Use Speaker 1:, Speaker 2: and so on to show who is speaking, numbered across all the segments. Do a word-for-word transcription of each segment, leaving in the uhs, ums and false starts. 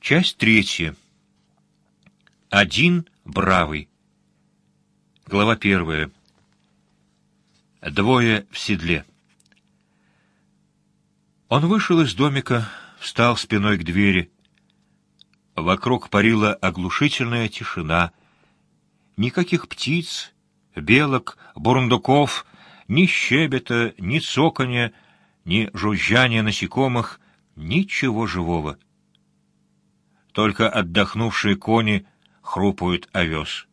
Speaker 1: Часть третья. Один бравый. Глава первая. Двое в седле. Он вышел из домика, встал спиной к двери. Вокруг парила оглушительная тишина. Никаких птиц, белок, бурундуков, ни щебета, ни цоканья, ни жужжания насекомых, ничего живого. Только отдохнувшие кони хрупают овес.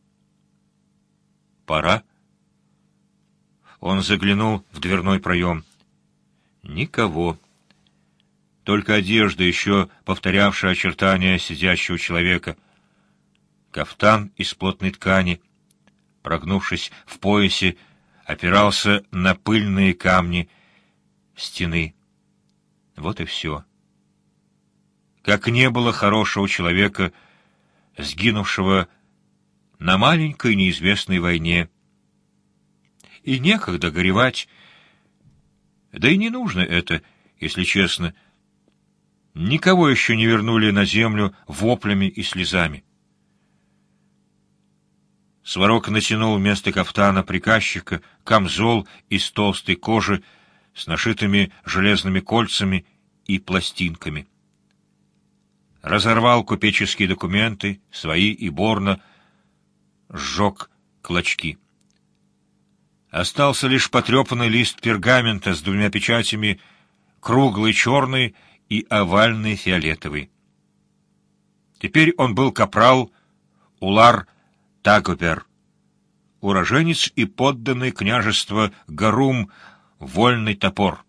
Speaker 1: Пора. Он заглянул в дверной проем. Никого. Только одежда, еще повторявшая очертания сидящего человека. Кафтан из плотной ткани, прогнувшись в поясе, опирался на пыльные камни стены. Вот и все. Как не было хорошего человека, сгинувшего на маленькой неизвестной войне. И некогда горевать, да и не нужно это, если честно. Никого еще не вернули на землю воплями и слезами. Сварог натянул вместо кафтана приказчика камзол из толстой кожи с нашитыми железными кольцами и пластинками. Разорвал купеческие документы, свои и Борна, сжег клочки. Остался лишь потрепанный лист пергамента с двумя печатями, круглый черный и овальный фиолетовый. Теперь он был капрал Улар Тагобер, уроженец и подданный княжества Гарум, вольный топор.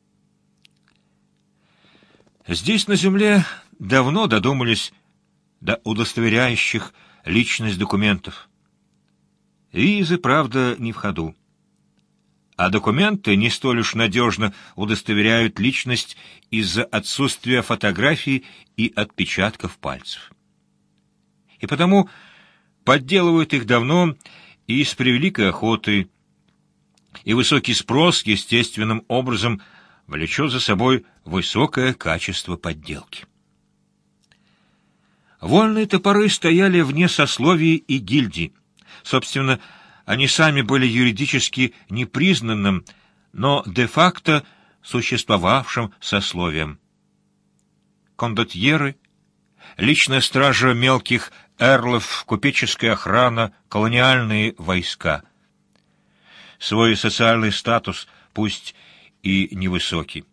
Speaker 1: Здесь, на земле, давно додумались до удостоверяющих личность документов. Визы, правда, не в ходу. А документы не столь уж надежно удостоверяют личность из-за отсутствия фотографий и отпечатков пальцев. И потому подделывают их давно и с превеликой охотой, и высокий спрос естественным образом влечет за собой высокое качество подделки. Вольные топоры стояли вне сословий и гильдий. Собственно, они сами были юридически непризнанным, но де-факто существовавшим сословием. Кондотьеры, личная стража мелких эрлов, купеческая охрана, колониальные войска. Свой социальный статус, пусть и невысокий.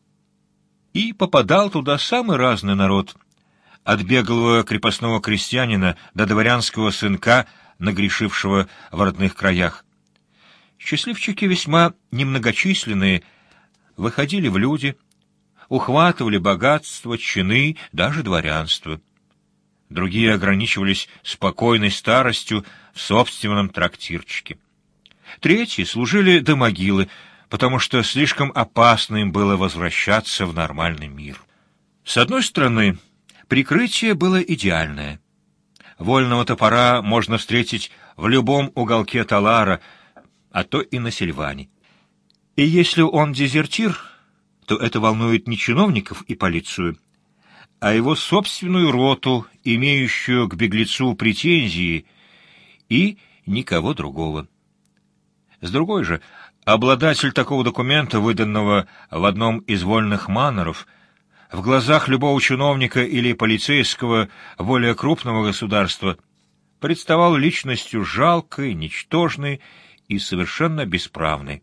Speaker 1: И попадал туда самый разный народ, от беглого крепостного крестьянина до дворянского сынка, нагрешившего в родных краях. Счастливчики, весьма немногочисленные, выходили в люди, ухватывали богатство, чины, даже дворянство. Другие ограничивались спокойной старостью в собственном трактирчике. Третьи служили до могилы, потому что слишком опасно им было возвращаться в нормальный мир. С одной стороны, прикрытие было идеальное. Вольного топора можно встретить в любом уголке Талара, а то и на Сильване. И если он дезертир, то это волнует не чиновников и полицию, а его собственную роту, имеющую к беглецу претензии, и никого другого. С другой же, обладатель такого документа, выданного в одном из вольных маноров, в глазах любого чиновника или полицейского более крупного государства представал личностью жалкой, ничтожной и совершенно бесправной.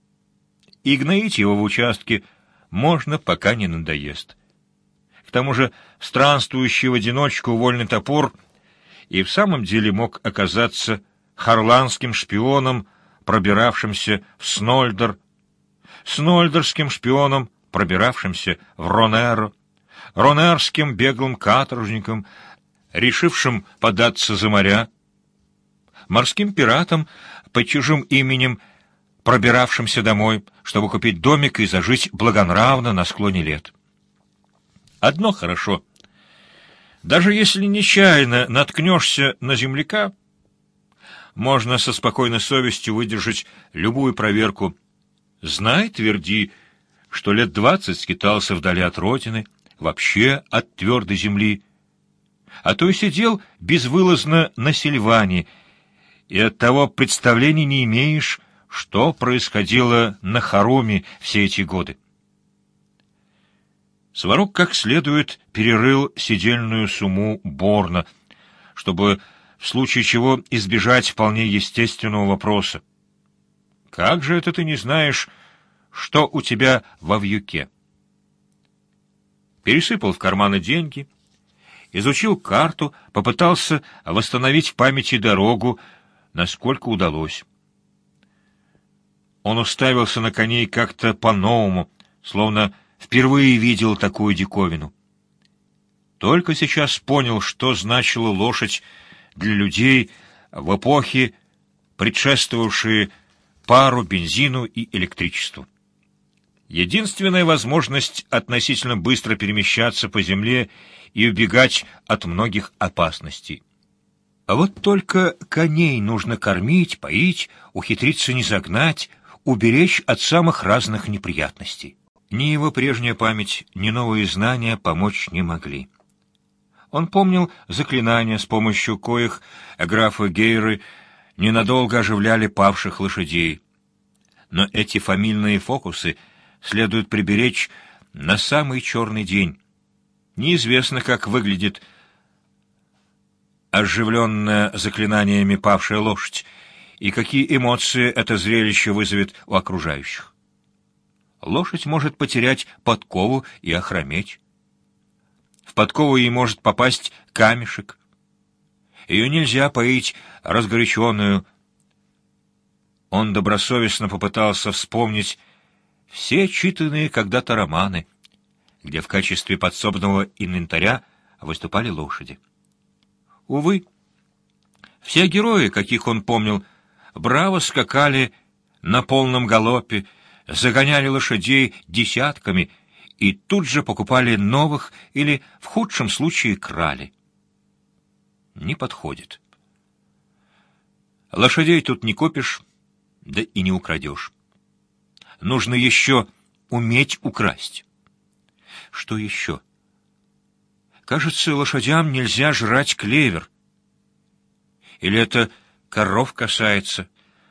Speaker 1: И гноить его в участке можно, пока не надоест. К тому же странствующий в одиночку вольный топор и в самом деле мог оказаться харландским шпионом, пробиравшимся в Снольдер, снольдерским шпионом, пробиравшимся в Ронеро, ронерским беглым каторжником, решившим податься за моря, морским пиратом под чужим именем, пробиравшимся домой, чтобы купить домик и зажить благонравно на склоне лет. Одно хорошо. Даже если нечаянно наткнешься на земляка, можно со спокойной совестью выдержать любую проверку. Знай, тверди, что лет двадцать скитался вдали от родины, вообще от твердой земли, а то и сидел безвылазно на сильване, и оттого представления не имеешь, что происходило на хоруме все эти годы. Сварог как следует перерыл седельную сумму Борна, чтобы в случае чего избежать вполне естественного вопроса. «Как же это ты не знаешь, что у тебя во вьюке?» Пересыпал в карманы деньги, изучил карту, попытался восстановить в памяти дорогу, насколько удалось. Он уставился на коней как-то по-новому, словно впервые видел такую диковину. Только сейчас понял, что значила лошадь для людей в эпохе, предшествовавшей пару, бензину и электричеству. Единственная возможность относительно быстро перемещаться по земле и убегать от многих опасностей. А вот только коней нужно кормить, поить, ухитриться не загнать, уберечь от самых разных неприятностей. Ни его прежняя память, ни новые знания помочь не могли. Он помнил заклинания, с помощью коих графы Гейры ненадолго оживляли павших лошадей. Но эти фамильные фокусы следует приберечь на самый черный день. Неизвестно, как выглядит оживленная заклинаниями павшая лошадь, и какие эмоции это зрелище вызовет у окружающих. Лошадь может потерять подкову и охрометь. В подкову ей может попасть камешек. Ее нельзя поить разгоряченную. Он добросовестно попытался вспомнить все читанные когда-то романы, где в качестве подсобного инвентаря выступали лошади. Увы, все герои, каких он помнил, браво скакали на полном галопе, загоняли лошадей десятками и тут же покупали новых или, в худшем случае, крали. Не подходит. Лошадей тут не купишь, да и не украдешь. Нужно еще уметь украсть. Что еще? Кажется, лошадям нельзя жрать клевер. Или это коров касается?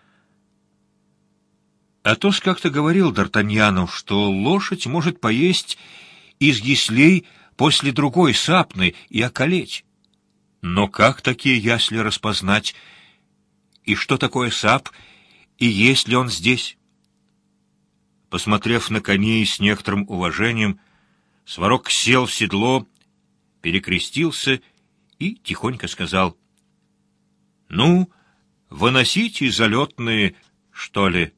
Speaker 1: Атос как-то говорил Д'Артаньяну, что лошадь может поесть из яслей после другой сапны и околеть. Но как такие ясли распознать? И что такое сап? И есть ли он здесь? Посмотрев на коней с некоторым уважением, Сварог сел в седло, перекрестился и тихонько сказал: «Ну, выносите залетные, что ли».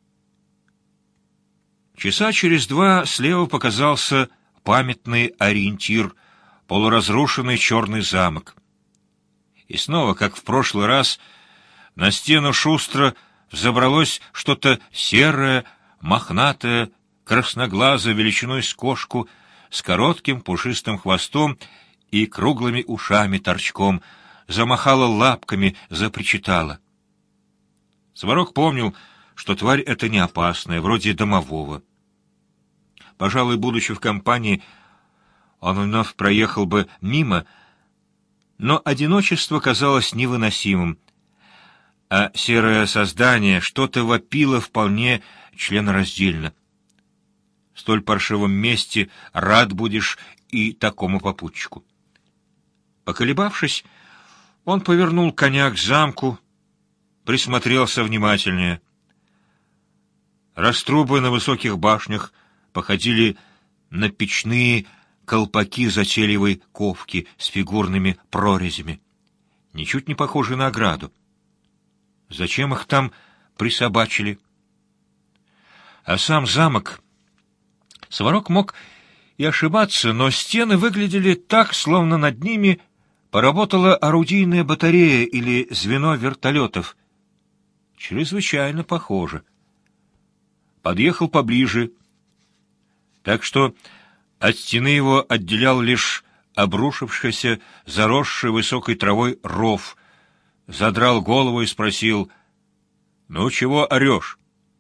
Speaker 1: Часа через два слева показался памятный ориентир, полуразрушенный черный замок. И снова, как в прошлый раз, на стену шустро взобралось что-то серое, мохнатое, красноглазое, величиной с кошку, с коротким пушистым хвостом и круглыми ушами торчком, замахала лапками, запричитала. Сварог помнил, что тварь эта не опасная, вроде домового. Пожалуй, будучи в компании, он вновь проехал бы мимо, но одиночество казалось невыносимым, а серое создание что-то вопило вполне членораздельно. В столь паршивом месте рад будешь и такому попутчику. Поколебавшись, он повернул коня к замку, присмотрелся внимательнее. Раструбы на высоких башнях походили на печные колпаки затейливой ковки с фигурными прорезями, ничуть не похожи на ограду. Зачем их там присобачили? А сам замок... Сварог мог и ошибаться, но стены выглядели так, словно над ними поработала орудийная батарея или звено вертолетов. Чрезвычайно похоже. Подъехал поближе, так что от стены его отделял лишь обрушившийся, заросший высокой травой ров. Задрал голову и спросил: «Ну, чего орешь?»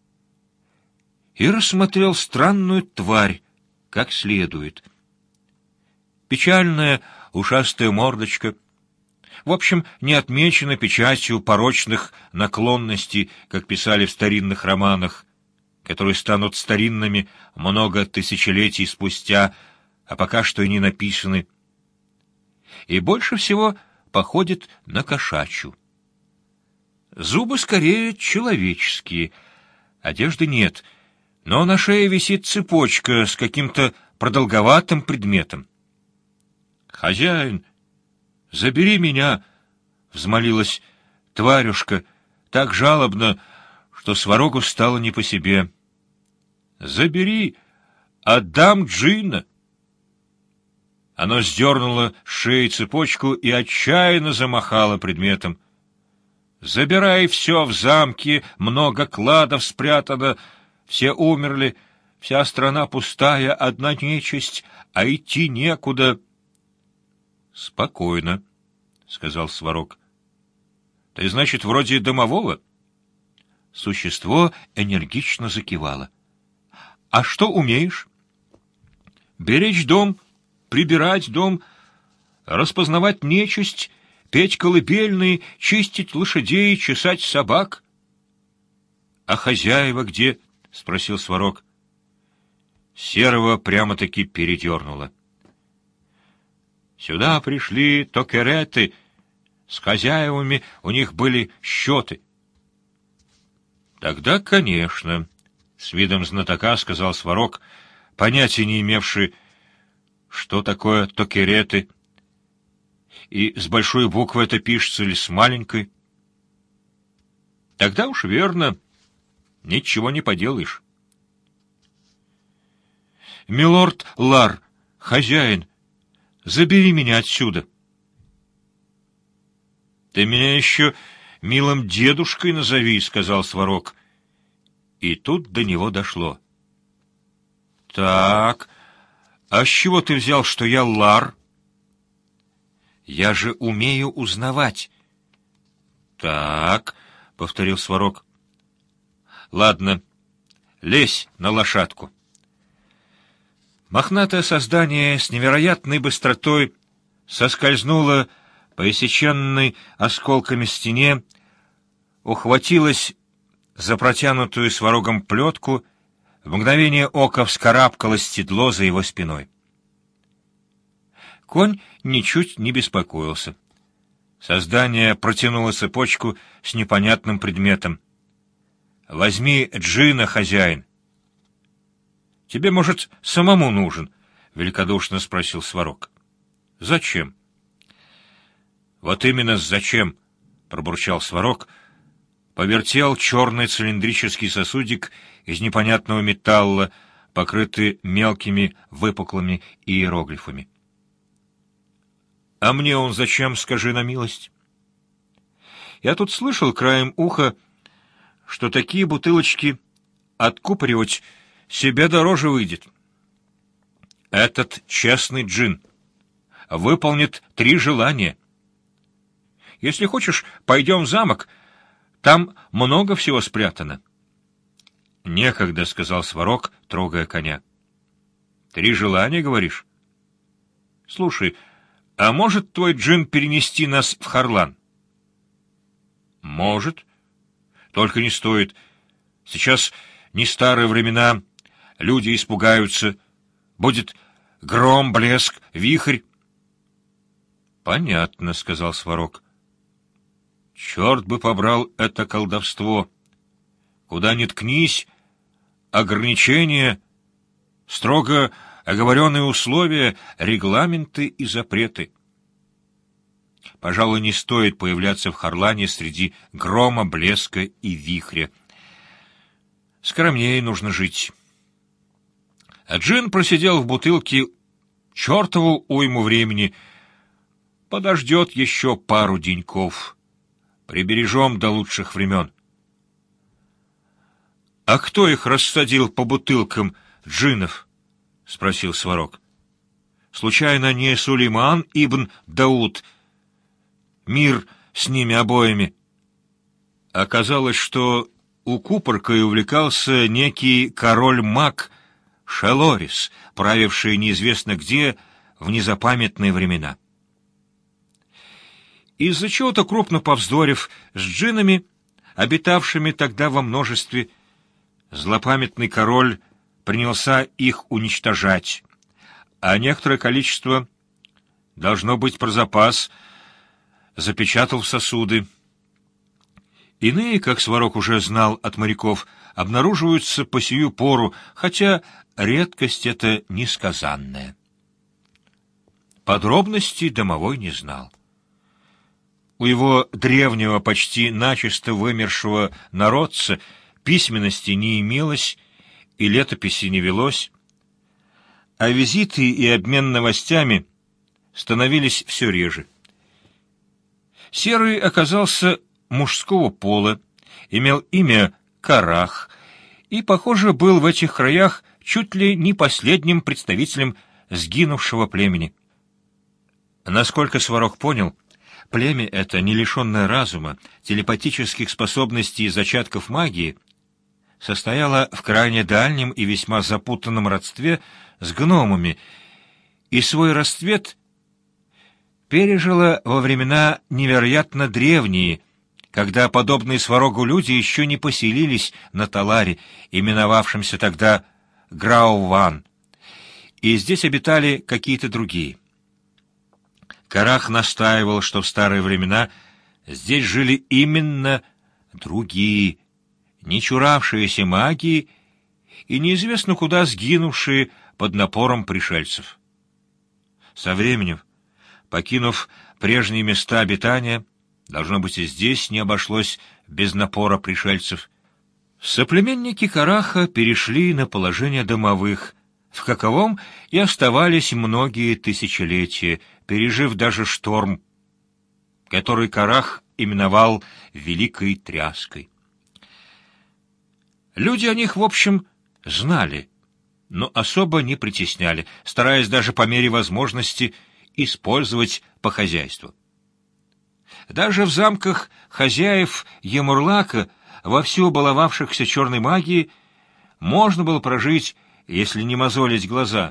Speaker 1: И рассмотрел странную тварь как следует. Печальное, ушастая мордочка. В общем, не отмечена печатью порочных наклонностей, как писали в старинных романах, которые станут старинными много тысячелетий спустя, а пока что и не написаны. И больше всего походит на кошачью. Зубы скорее человеческие, одежды нет, но на шее висит цепочка с каким-то продолговатым предметом. «Хозяин, забери меня!» — взмолилась тварюшка так жалобно, что Сварогу стало не по себе. «Забери! Отдам Джинна!» Оно сдернуло с шеи цепочку и отчаянно замахало предметом. «Забирай все в замке, много кладов спрятано, все умерли, вся страна пустая, одна нечисть, а идти некуда». «Спокойно», — сказал Сварог. «Ты, значит, вроде домового?» Существо энергично закивало. «А что умеешь?» «Беречь дом, прибирать дом, распознавать нечисть, петь колыбельные, чистить лошадей, чесать собак». «А хозяева где?» — спросил Сварог. Серого прямо-таки передернуло. «Сюда пришли токереты, с хозяевами у них были счеты». «Тогда, конечно», — с видом знатока сказал Сварог, понятия не имевший, что такое токереты, и с большой буквы это пишется или с маленькой. «Тогда уж верно, ничего не поделаешь». «Милорд Лар, хозяин, забери меня отсюда». «Ты меня еще милым дедушкой назови», — сказал Сварог. И тут до него дошло. «Так, а с чего ты взял, что я Лар?» «Я же умею узнавать». «Так», — повторил Сварог. «Ладно, лезь на лошадку». Мохнатое создание с невероятной быстротой соскользнуло по иссеченной осколками стене, ухватилось за протянутую Сварогом плетку, в мгновение ока вскарабкалось седло за его спиной. Конь ничуть не беспокоился. Создание протянуло цепочку с непонятным предметом. «Возьми Джина, хозяин». «Тебе, может, самому нужен?» — великодушно спросил Сварог. «Зачем?» «Вот именно зачем?» — пробурчал Сварог, повертел черный цилиндрический сосудик из непонятного металла, покрытый мелкими выпуклыми иероглифами. «А мне он зачем, скажи на милость?» «Я тут слышал краем уха, что такие бутылочки откупоривать себе дороже выйдет. Этот честный джин выполнит три желания. Если хочешь, пойдем в замок, там много всего спрятано». «Некогда», — сказал Сварог, трогая коня. «Три желания, говоришь? Слушай, а может твой джин перенести нас в Харлан?» «Может. Только не стоит. Сейчас не старые времена, люди испугаются. Будет гром, блеск, вихрь». «Понятно», — сказал Сварог. «Черт бы побрал это колдовство! Куда ни ткнись, ограничения, строго оговоренные условия, регламенты и запреты. Пожалуй, не стоит появляться в Харлане среди грома, блеска и вихря. Скромнее нужно жить». А джин просидел в бутылке чертову уйму времени, подождет еще пару деньков. Прибережем до лучших времен. — А кто их рассадил по бутылкам, джинов? — спросил Сварог. — Случайно не Сулейман ибн Дауд? Мир с ними обоими. Оказалось, что укупоркой увлекался некий король-маг Шелорис, правивший неизвестно где в незапамятные времена. Из-за чего-то крупно повздорив с джиннами, обитавшими тогда во множестве, злопамятный король принялся их уничтожать, а некоторое количество, должно быть про запас, запечатал в сосуды. Иные, как Сварог уже знал от моряков, обнаруживаются по сию пору, хотя редкость эта несказанная. Подробностей домовой не знал. У его древнего, почти начисто вымершего народца письменности не имелось и летописи не велось, а визиты и обмен новостями становились все реже. Серый оказался мужского пола, имел имя Карах и, похоже, был в этих краях чуть ли не последним представителем сгинувшего племени. Насколько Сварог понял, племя это, не лишенное разума, телепатических способностей и зачатков магии, состояло в крайне дальнем и весьма запутанном родстве с гномами, и свой расцвет пережило во времена невероятно древние, когда подобные Сварогу люди еще не поселились на Таларе, именовавшемся тогда Грауван, и здесь обитали какие-то другие. Карах настаивал, что в старые времена здесь жили именно другие, не чуравшиеся магии и неизвестно куда сгинувшие под напором пришельцев. Со временем, покинув прежние места обитания, должно быть, и здесь не обошлось без напора пришельцев, соплеменники Караха перешли на положение домовых, в каковом и оставались многие тысячелетия, пережив даже шторм, который Карах именовал «Великой тряской». Люди о них, в общем, знали, но особо не притесняли, стараясь даже по мере возможности использовать по хозяйству. Даже в замках хозяев Емурлака, вовсю баловавшихся черной магией, можно было прожить, если не мозолить глаза.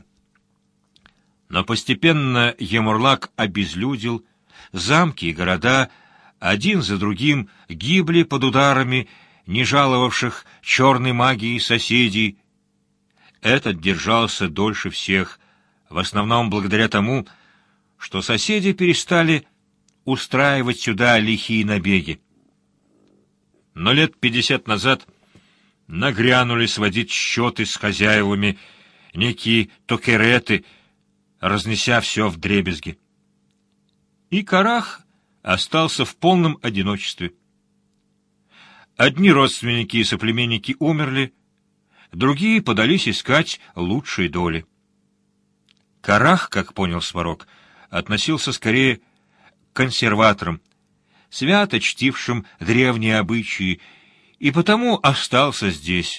Speaker 1: Но постепенно Емурлак обезлюдил, замки и города один за другим гибли под ударами не жаловавших черной магии соседей. Этот держался дольше всех, в основном благодаря тому, что соседи перестали устраивать сюда лихие набеги. Но лет пятьдесят назад нагрянули сводить счеты с хозяевами некие токереты, разнеся все вдребезги. И Карах остался в полном одиночестве. Одни родственники и соплеменники умерли, другие подались искать лучшей доли. Карах, как понял Сварог, относился скорее к консерваторам, свято чтившим древние обычаи, и потому остался здесь.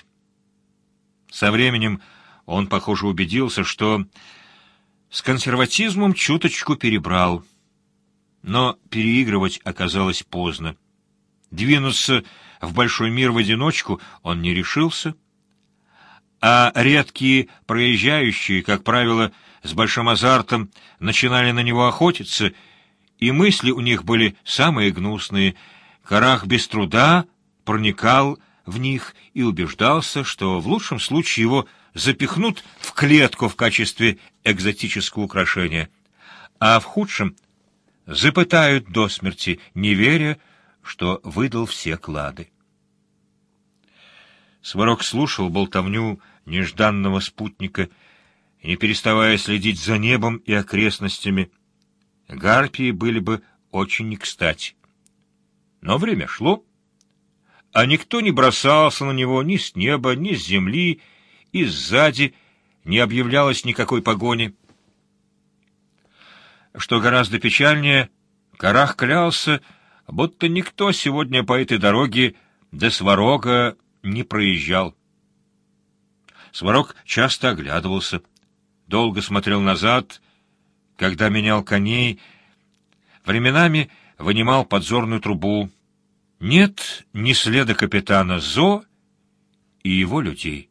Speaker 1: Со временем он, похоже, убедился, что с консерватизмом чуточку перебрал. Но переигрывать оказалось поздно. Двинуться в большой мир в одиночку он не решился, а редкие проезжающие, как правило, с большим азартом начинали на него охотиться, и мысли у них были самые гнусные. Карах без труда проникал в них и убеждался, что в лучшем случае его запихнут в клетку в качестве экзотического украшения, а в худшем запытают до смерти, не веря, что выдал все клады. Сварог слушал болтовню нежданного спутника, не переставая следить за небом и окрестностями. Гарпии были бы очень не кстати. Но время шло, а никто не бросался на него ни с неба, ни с земли, и сзади не объявлялось никакой погони. Что гораздо печальнее, Карах клялся, будто никто сегодня по этой дороге до Сварога не проезжал. Сварог часто оглядывался, долго смотрел назад, когда менял коней, временами вынимал подзорную трубу. Нет ни следа капитана Зо и его людей.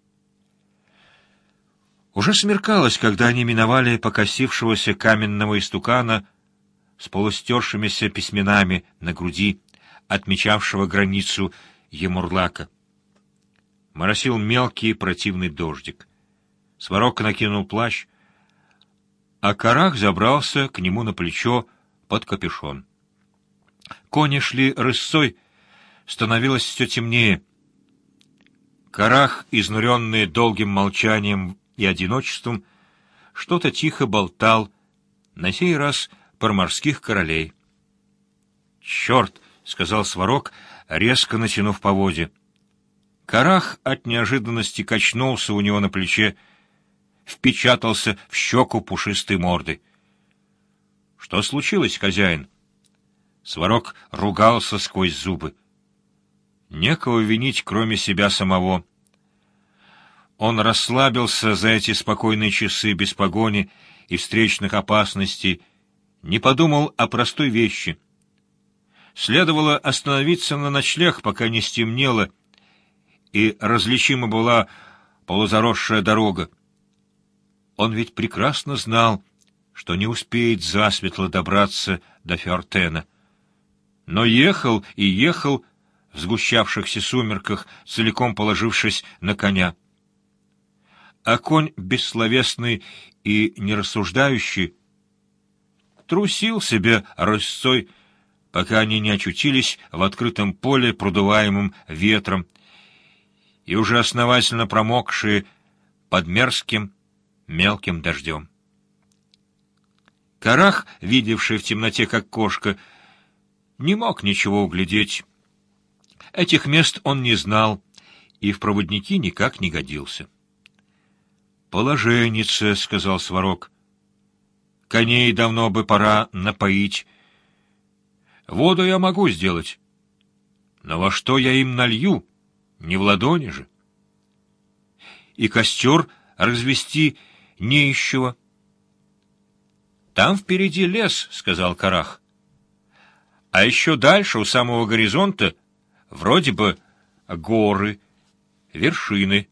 Speaker 1: Уже смеркалось, когда они миновали покосившегося каменного истукана, с полустершимися письменами на груди, отмечавшего границу Емурлака. Моросил мелкий противный дождик. Сварог накинул плащ, а Карах забрался к нему на плечо под капюшон. Кони шли рысцой, становилось все темнее. Карах, изнуренный долгим молчанием и одиночеством, что-то тихо болтал, на сей раз про морских королей. «Черт!» — сказал Сварог, резко натянув поводья. Карах от неожиданности качнулся у него на плече, впечатался в щеку пушистой мордой. «Что случилось, хозяин?» Сварог ругался сквозь зубы. Некого винить, кроме себя самого. Он расслабился за эти спокойные часы без погони и встречных опасностей, не подумал о простой вещи. Следовало остановиться на ночлег, пока не стемнело, и различима была полузаросшая дорога. Он ведь прекрасно знал, что не успеет засветло добраться до Фёртена. Но ехал и ехал в сгущавшихся сумерках, целиком положившись на коня. А конь, бессловесный и нерассуждающий, трусил себе рысцой, пока они не очутились в открытом поле, продуваемом ветром, и уже основательно промокшие под мерзким мелким дождем. Карах, видевший в темноте как кошка, не мог ничего углядеть. Этих мест он не знал и в проводники никак не годился. «Положенница», — сказал Сварог. «Коней давно бы пора напоить. Воду я могу сделать, но во что я им налью? Не в ладони же. И костер развести не из чего». «Там впереди лес», — сказал Карах. «А еще дальше, у самого горизонта, вроде бы горы, вершины».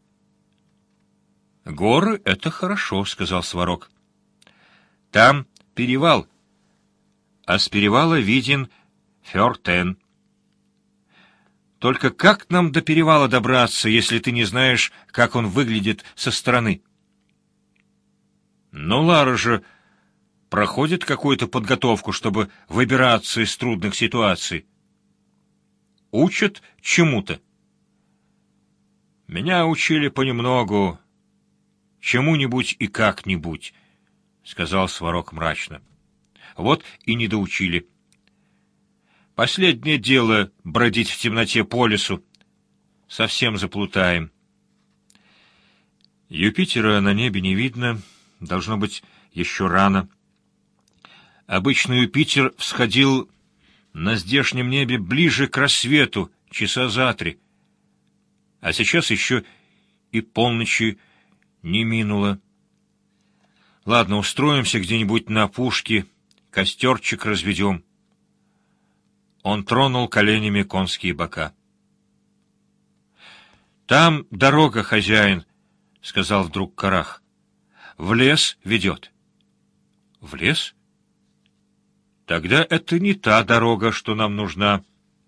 Speaker 1: «Горы — это хорошо», — сказал Сварог. «Там перевал, а с перевала виден Фёртен. Только как нам до перевала добраться, если ты не знаешь, как он выглядит со стороны?» «Ну, Лара же проходит какую-то подготовку, чтобы выбираться из трудных ситуаций. Учат чему-то». «Меня учили понемногу, чему-нибудь и как-нибудь», — сказал Сварог мрачно. «Вот и не доучили. Последнее дело — бродить в темноте по лесу. Совсем заплутаем. Юпитера на небе не видно, должно быть, еще рано. Обычно Юпитер всходил на здешнем небе ближе к рассвету, часа за три. А сейчас еще и полночи не минуло. Ладно, устроимся где-нибудь на опушке, костерчик разведем». Он тронул коленями конские бока. «Там дорога, хозяин», — сказал вдруг Карах. «В лес ведет». «В лес? Тогда это не та дорога, что нам нужна».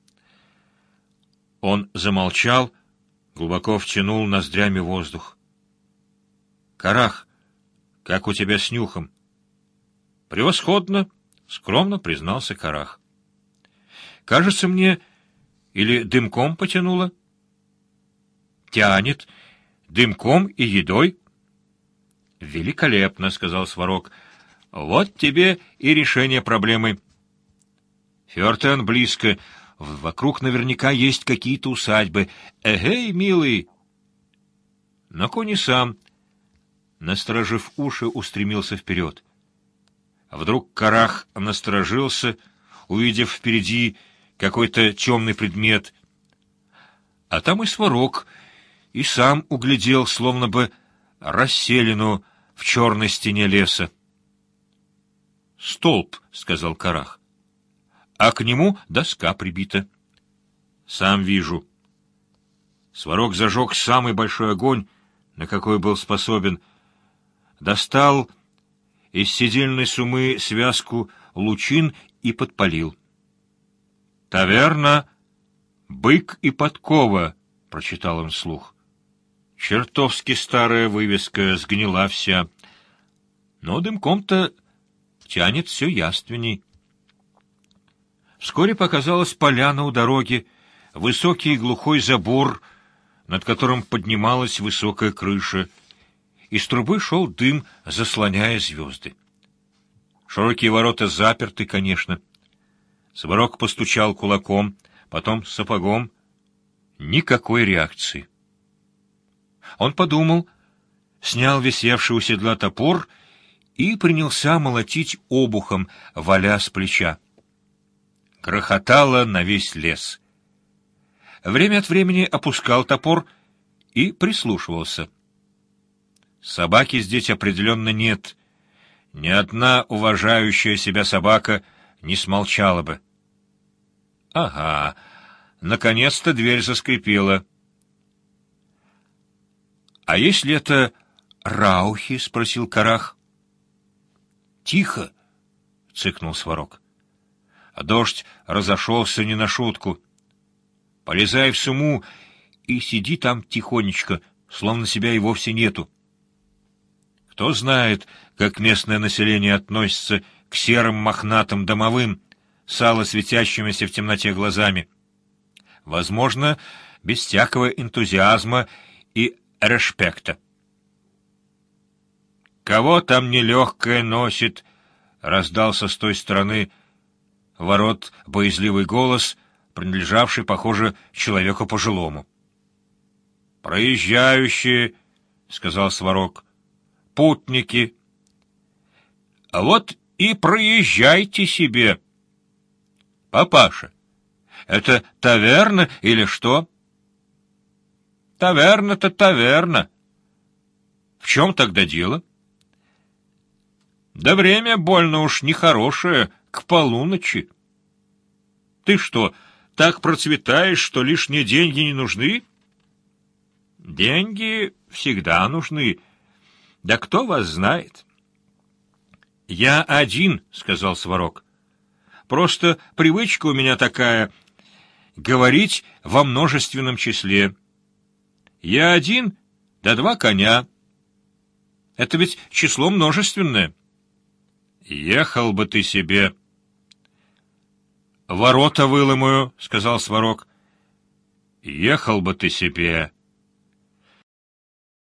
Speaker 1: Он замолчал, глубоко втянул ноздрями воздух. «Карах, как у тебя с нюхом?» «Превосходно», — скромно признался Карах. «Кажется мне, или дымком потянуло?» «Тянет. Дымком и едой». «Великолепно», — сказал Сварог. «Вот тебе и решение проблемы. Фёртен близко. Вокруг наверняка есть какие-то усадьбы. Эгей, милый!» Но конь и сам, насторожив уши, устремился вперед. Вдруг Карах насторожился, увидев впереди какой-то темный предмет. А там и Сварог, и сам углядел, словно бы расселину в черной стене леса. «Столб», — сказал Карах, — «а к нему доска прибита». «Сам вижу». Сварог зажег самый большой огонь, на какой был способен, достал из седельной сумы связку лучин и подпалил. «Таверна «Бык и подкова», — прочитал он вслух. Чертовски старая вывеска, сгнила вся. Но дымком-то тянет все яственней. Вскоре показалась поляна у дороги, высокий и глухой забор, над которым поднималась высокая крыша. Из трубы шел дым, заслоняя звезды. Широкие ворота заперты, конечно. Сварог постучал кулаком, потом сапогом. Никакой реакции. Он подумал, снял висевший у седла топор и принялся молотить обухом, валя с плеча. Грохотало на весь лес. Время от времени опускал топор и прислушивался. Собаки здесь определенно нет. Ни одна уважающая себя собака не смолчала бы. Ага, наконец-то дверь заскрипела. — А если это раухи? — спросил Карах. — Тихо! — цыкнул Сварог. А дождь разошелся не на шутку. Полезай в суму и сиди там тихонечко, словно себя и вовсе нету. Кто знает, как местное население относится к серым мохнатым домовым, сало светящимися в темноте глазами. Возможно, без всякого энтузиазма и респекта. «Кого там нелегкое носит?» — раздался с той стороны ворот боязливый голос, принадлежавший, похоже, человеку пожилому. «Проезжающие», — сказал Сварог, — «путники». «А вот и проезжайте себе». «Папаша, это таверна или что?» «Таверна-то таверна. В чем тогда дело?» «Да время больно уж нехорошее, к полуночи. Ты что, так процветаешь, что лишние деньги не нужны?» «Деньги всегда нужны. Да кто вас знает?» «Я один», — сказал Сварог. «Просто привычка у меня такая — говорить во множественном числе. Я один, да два коня. Это ведь число множественное». «Ехал бы ты себе». «Ворота выломаю», — сказал Сварог. «Ехал бы ты себе».